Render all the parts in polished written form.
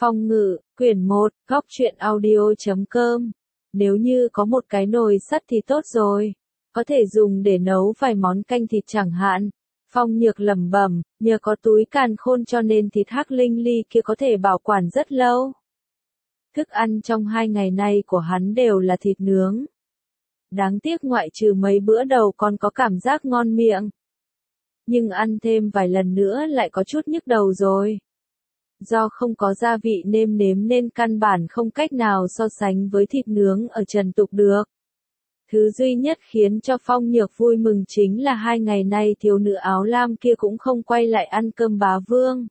Phong ngự, quyển 1, góc truyện audio.com. Nếu như có một cái nồi sắt thì tốt rồi. Có thể dùng để nấu vài món canh thịt chẳng hạn. Phong Nhược lẩm bẩm, nhờ có túi càn khôn cho nên thịt hắc linh ly kia có thể bảo quản rất lâu. Thức ăn trong 2 ngày nay của hắn đều là thịt nướng. Đáng tiếc ngoại trừ mấy bữa đầu còn có cảm giác ngon miệng. Nhưng ăn thêm vài lần nữa lại có chút nhức đầu rồi. Do không có gia vị nêm nếm nên căn bản không cách nào so sánh với thịt nướng ở trần tục được. Thứ duy nhất khiến cho Phong Nhược vui mừng chính là 2 ngày nay thiếu nữ áo lam kia cũng không quay lại ăn cơm bá vương.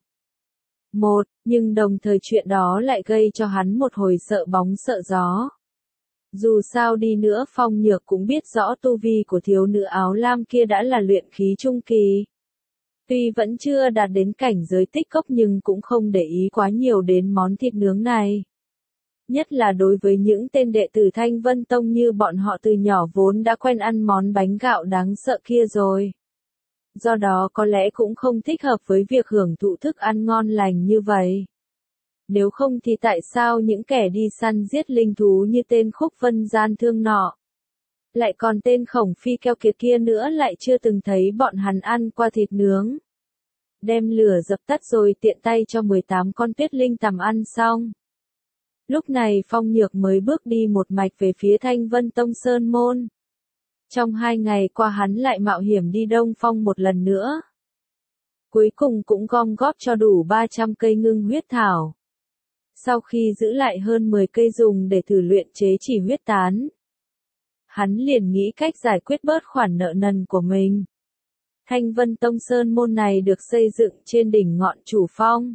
Nhưng đồng thời chuyện đó lại gây cho hắn một hồi sợ bóng sợ gió. Dù sao đi nữa Phong Nhược cũng biết rõ tu vi của thiếu nữ áo lam kia đã là luyện khí trung kỳ. Tuy vẫn chưa đạt đến cảnh giới tích cốc nhưng cũng không để ý quá nhiều đến món thịt nướng này. Nhất là đối với những tên đệ tử Thanh Vân Tông như bọn họ từ nhỏ vốn đã quen ăn món bánh gạo đáng sợ kia rồi. Do đó có lẽ cũng không thích hợp với việc hưởng thụ thức ăn ngon lành như vậy. Nếu không thì tại sao những kẻ đi săn giết linh thú như tên Khúc Vân Gian Thương nọ, lại còn tên Khổng Phi Keo Kiệt kia nữa lại chưa từng thấy bọn hắn ăn qua thịt nướng. Đem lửa dập tắt rồi tiện tay cho 18 con tuyết linh tằm ăn xong. Lúc này Phong Nhược mới bước đi một mạch về phía Thanh Vân Tông Sơn Môn. Trong 2 ngày qua hắn lại mạo hiểm đi Đông Phong một lần nữa. Cuối cùng cũng gom góp cho đủ 300 cây ngưng huyết thảo. Sau khi giữ lại hơn 10 cây dùng để thử luyện chế chỉ huyết tán, hắn liền nghĩ cách giải quyết bớt khoản nợ nần của mình. Thanh Vân Tông Sơn Môn này được xây dựng trên đỉnh ngọn Chủ Phong.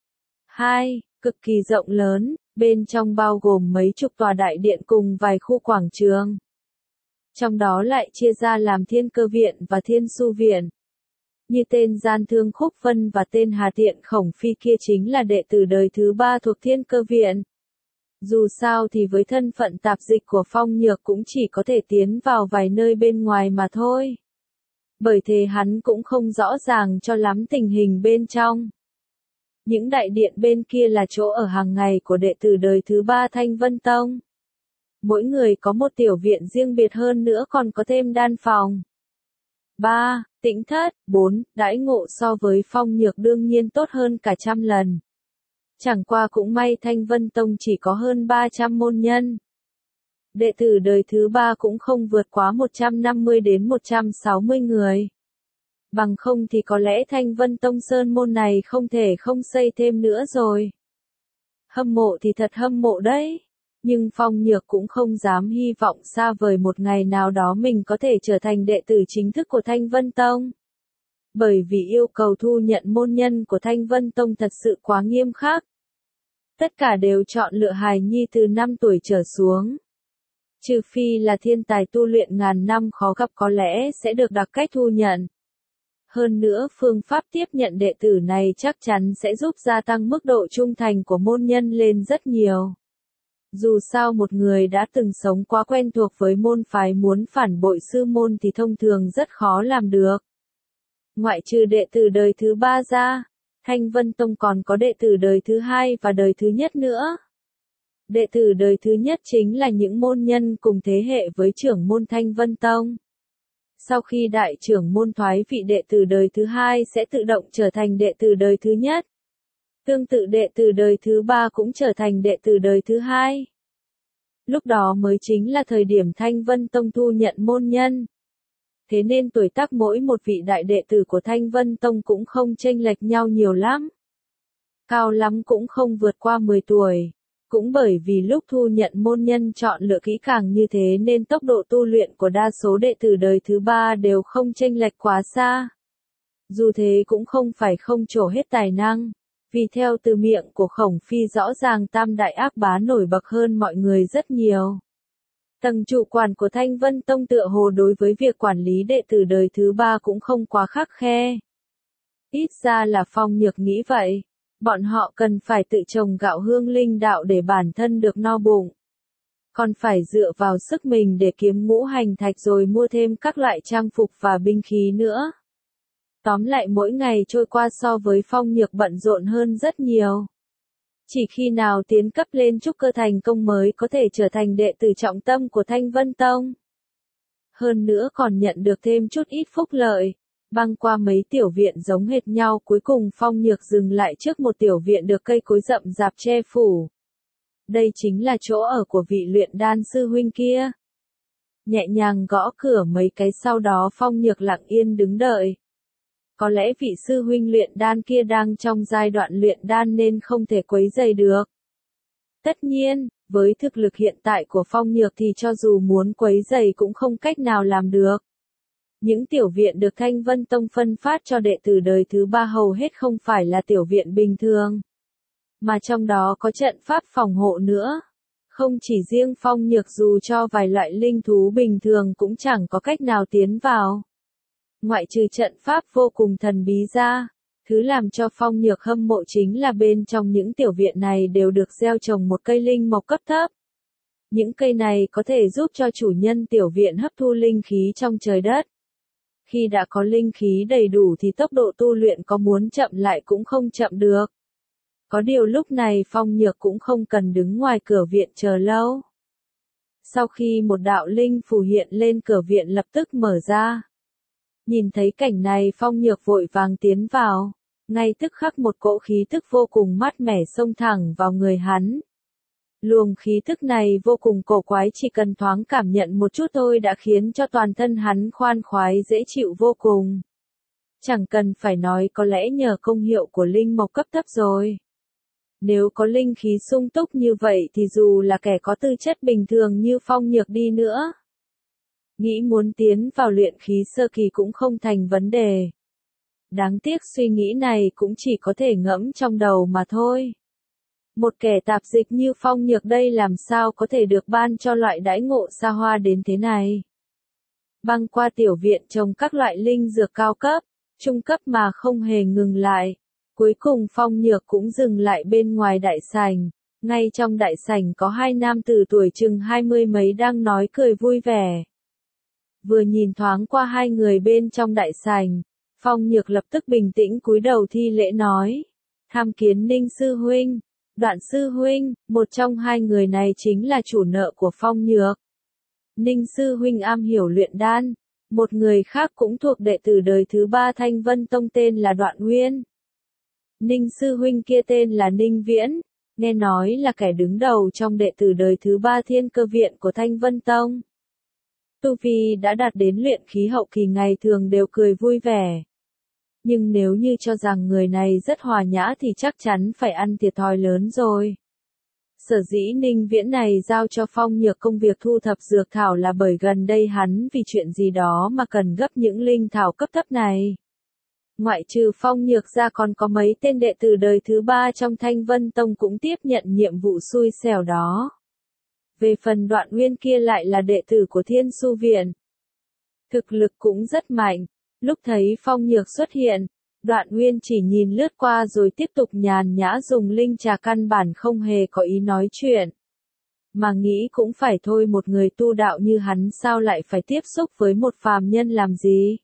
2. Cực kỳ rộng lớn, bên trong bao gồm mấy chục tòa đại điện cùng vài khu quảng trường. Trong đó lại chia ra làm Thiên Cơ Viện và Thiên Su Viện. Như tên Gian Thương Khúc Vân và tên Hà Tiện Khổng Phi kia chính là đệ tử đời thứ 3 thuộc Thiên Cơ Viện. Dù sao thì với thân phận tạp dịch của Phong Nhược cũng chỉ có thể tiến vào vài nơi bên ngoài mà thôi. Bởi thế hắn cũng không rõ ràng cho lắm tình hình bên trong. Những đại điện bên kia là chỗ ở hàng ngày của đệ tử đời thứ 3 Thanh Vân Tông. Mỗi người có một tiểu viện riêng biệt hơn nữa còn có thêm đan phòng. 3. Tĩnh thất. 4. Đãi ngộ so với Phong Nhược đương nhiên tốt hơn cả trăm lần. Chẳng qua cũng may Thanh Vân Tông chỉ có hơn 300 môn nhân. Đệ tử đời thứ 3 cũng không vượt quá 150 đến 160 người. Bằng không thì có lẽ Thanh Vân Tông Sơn Môn này không thể không xây thêm nữa rồi. Hâm mộ thì thật hâm mộ đấy. Nhưng Phong Nhược cũng không dám hy vọng xa vời một ngày nào đó mình có thể trở thành đệ tử chính thức của Thanh Vân Tông. Bởi vì yêu cầu thu nhận môn nhân của Thanh Vân Tông thật sự quá nghiêm khắc. Tất cả đều chọn lựa hài nhi từ 5 tuổi trở xuống. Trừ phi là thiên tài tu luyện ngàn năm khó gặp có lẽ sẽ được đặc cách thu nhận. Hơn nữa phương pháp tiếp nhận đệ tử này chắc chắn sẽ giúp gia tăng mức độ trung thành của môn nhân lên rất nhiều. Dù sao một người đã từng sống quá quen thuộc với môn phái muốn phản bội sư môn thì thông thường rất khó làm được. Ngoại trừ đệ tử đời thứ 3 ra, Thanh Vân Tông còn có đệ tử đời thứ 2 và đời thứ nhất nữa. Đệ tử đời thứ nhất chính là những môn nhân cùng thế hệ với trưởng môn Thanh Vân Tông. Sau khi đại trưởng môn thoái vị đệ tử đời thứ 2 sẽ tự động trở thành đệ tử đời thứ nhất. Tương tự đệ tử đời thứ 3 cũng trở thành đệ tử đời thứ 2. Lúc đó mới chính là thời điểm Thanh Vân Tông thu nhận môn nhân. Thế nên tuổi tác mỗi một vị đại đệ tử của Thanh Vân Tông cũng không chênh lệch nhau nhiều lắm. Cao lắm cũng không vượt qua 10 tuổi. Cũng bởi vì lúc thu nhận môn nhân chọn lựa kỹ càng như thế nên tốc độ tu luyện của đa số đệ tử đời thứ 3 đều không chênh lệch quá xa. Dù thế cũng không phải không trổ hết tài năng. Vì theo từ miệng của Khổng Phi rõ ràng tam đại ác bá nổi bật hơn mọi người rất nhiều. Tầng chủ quản của Thanh Vân Tông tựa hồ đối với việc quản lý đệ tử đời thứ 3 cũng không quá khắt khe. Ít ra là Phong Nhược nghĩ vậy. Bọn họ cần phải tự trồng gạo hương linh đạo để bản thân được no bụng. Còn phải dựa vào sức mình để kiếm ngũ hành thạch rồi mua thêm các loại trang phục và binh khí nữa. Tóm lại mỗi ngày trôi qua so với Phong Nhược bận rộn hơn rất nhiều. Chỉ khi nào tiến cấp lên trúc cơ thành công mới có thể trở thành đệ tử trọng tâm của Thanh Vân Tông. Hơn nữa còn nhận được thêm chút ít phúc lợi. Băng qua mấy tiểu viện giống hệt nhau, cuối cùng Phong Nhược dừng lại trước một tiểu viện được cây cối rậm rạp che phủ. Đây chính là chỗ ở của vị luyện đan sư huynh kia. Nhẹ nhàng gõ cửa mấy cái, sau đó Phong Nhược lặng yên đứng đợi. Có lẽ vị sư huynh luyện đan kia đang trong giai đoạn luyện đan nên không thể quấy rầy được. Tất nhiên, với thực lực hiện tại của Phong Nhược thì cho dù muốn quấy rầy cũng không cách nào làm được. Những tiểu viện được Thanh Vân Tông phân phát cho đệ tử đời thứ 3 hầu hết không phải là tiểu viện bình thường, mà trong đó có trận pháp phòng hộ nữa. Không chỉ riêng Phong Nhược, dù cho vài loại linh thú bình thường cũng chẳng có cách nào tiến vào. Ngoại trừ trận pháp vô cùng thần bí ra, thứ làm cho Phong Nhược hâm mộ chính là bên trong những tiểu viện này đều được gieo trồng một cây linh mộc cấp thấp. Những cây này có thể giúp cho chủ nhân tiểu viện hấp thu linh khí trong trời đất. Khi đã có linh khí đầy đủ thì tốc độ tu luyện có muốn chậm lại cũng không chậm được. Có điều lúc này Phong Nhược cũng không cần đứng ngoài cửa viện chờ lâu. Sau khi một đạo linh phù hiện lên, cửa viện lập tức mở ra. Nhìn thấy cảnh này Phong Nhược vội vàng tiến vào. Ngay tức khắc một cỗ khí tức vô cùng mát mẻ xông thẳng vào người hắn. Luồng khí tức này vô cùng cổ quái, chỉ cần thoáng cảm nhận một chút thôi đã khiến cho toàn thân hắn khoan khoái dễ chịu vô cùng. Chẳng cần phải nói, có lẽ nhờ công hiệu của linh mộc cấp thấp rồi. Nếu có linh khí sung túc như vậy thì dù là kẻ có tư chất bình thường như Phong Nhược đi nữa, nghĩ muốn tiến vào luyện khí sơ kỳ cũng không thành vấn đề. Đáng tiếc suy nghĩ này cũng chỉ có thể ngẫm trong đầu mà thôi. Một kẻ tạp dịch như Phong Nhược đây làm sao có thể được ban cho loại đãi ngộ xa hoa đến thế này. Băng qua tiểu viện trồng các loại linh dược cao cấp, trung cấp mà không hề ngừng lại. Cuối cùng Phong Nhược cũng dừng lại bên ngoài đại sảnh. Ngay trong đại sảnh có hai nam tử tuổi chừng 20 mấy đang nói cười vui vẻ. Vừa nhìn thoáng qua hai người bên trong đại sảnh, Phong Nhược lập tức bình tĩnh cúi đầu thi lễ nói: "Tham kiến Ninh sư huynh." Đoạn sư huynh, một trong hai người này chính là chủ nợ của Phong Nhược. Ninh sư huynh am hiểu luyện đan, một người khác cũng thuộc đệ tử đời thứ 3 Thanh Vân Tông tên là Đoạn Nguyên. Ninh sư huynh kia tên là Ninh Viễn, nghe nói là kẻ đứng đầu trong đệ tử đời thứ 3 Thiên Cơ Viện của Thanh Vân Tông. Tu vi đã đạt đến luyện khí hậu kỳ, ngày thường đều cười vui vẻ. Nhưng nếu như cho rằng người này rất hòa nhã thì chắc chắn phải ăn thiệt thòi lớn rồi. Sở dĩ Ninh Viễn này giao cho Phong Nhược công việc thu thập dược thảo là bởi gần đây hắn vì chuyện gì đó mà cần gấp những linh thảo cấp thấp này. Ngoại trừ Phong Nhược ra còn có mấy tên đệ tử đời thứ 3 trong Thanh Vân Tông cũng tiếp nhận nhiệm vụ xui xẻo đó. Về phần Đoạn Nguyên kia lại là đệ tử của Thiên Su Viện. Thực lực cũng rất mạnh. Lúc thấy Phong Nhược xuất hiện, Đoạn Nguyên chỉ nhìn lướt qua rồi tiếp tục nhàn nhã dùng linh trà, căn bản không hề có ý nói chuyện. Mà nghĩ cũng phải thôi, một người tu đạo như hắn sao lại phải tiếp xúc với một phàm nhân làm gì.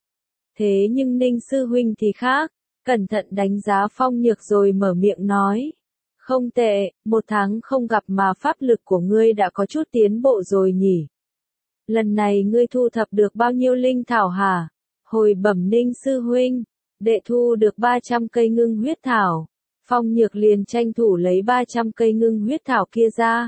Thế nhưng Ninh sư huynh thì khác, cẩn thận đánh giá Phong Nhược rồi mở miệng nói: "Không tệ, 1 tháng không gặp mà pháp lực của ngươi đã có chút tiến bộ rồi nhỉ. Lần này ngươi thu thập được bao nhiêu linh thảo hả?" Hồi bẩm Ninh sư huynh, đệ thu được 300 cây ngưng huyết thảo. Phong Nhược liền tranh thủ lấy 300 cây ngưng huyết thảo kia ra.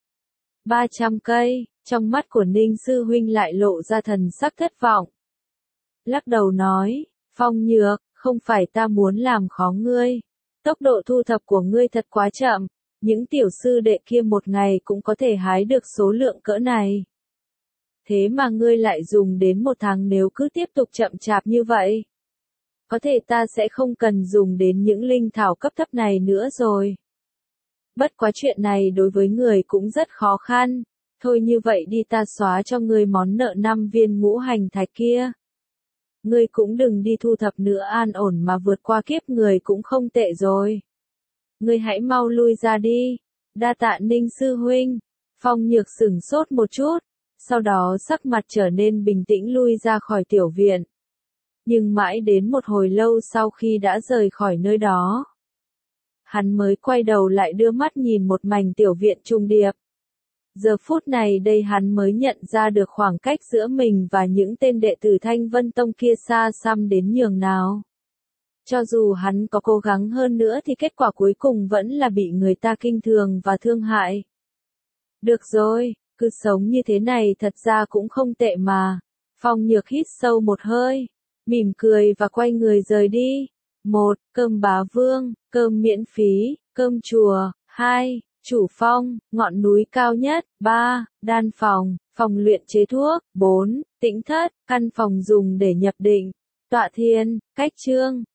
300 cây, trong mắt của Ninh sư huynh lại lộ ra thần sắc thất vọng. Lắc đầu nói: "Phong Nhược, không phải ta muốn làm khó ngươi. Tốc độ thu thập của ngươi thật quá chậm, những tiểu sư đệ kia một ngày cũng có thể hái được số lượng cỡ này. Thế mà ngươi lại dùng đến 1 tháng, nếu cứ tiếp tục chậm chạp như vậy. Có thể ta sẽ không cần dùng đến những linh thảo cấp thấp này nữa rồi. Bất quá chuyện này đối với người cũng rất khó khăn. Thôi như vậy đi, ta xóa cho ngươi món nợ 5 viên ngũ hành thạch kia. Ngươi cũng đừng đi thu thập nữa, an ổn mà vượt qua kiếp người cũng không tệ rồi. Ngươi hãy mau lui ra đi." "Đa tạ Ninh sư huynh." Phong Nhược sửng sốt một chút, sau đó sắc mặt trở nên bình tĩnh lui ra khỏi tiểu viện. Nhưng mãi đến một hồi lâu sau khi đã rời khỏi nơi đó, hắn mới quay đầu lại đưa mắt nhìn một mảnh tiểu viện trùng điệp. Giờ phút này đây hắn mới nhận ra được khoảng cách giữa mình và những tên đệ tử Thanh Vân Tông kia xa xăm đến nhường nào. Cho dù hắn có cố gắng hơn nữa thì kết quả cuối cùng vẫn là bị người ta khinh thường và thương hại. Được rồi, cứ sống như thế này thật ra cũng không tệ mà. Phong Nhược hít sâu một hơi, mỉm cười và quay người rời đi. 1. Cơm bá vương, cơm miễn phí, cơm chùa. 2. Chủ phong, ngọn núi cao nhất. 3. Đan phòng, phòng luyện chế thuốc. 4. Tĩnh thất, căn phòng dùng để nhập định. Tọa thiên, cách chương.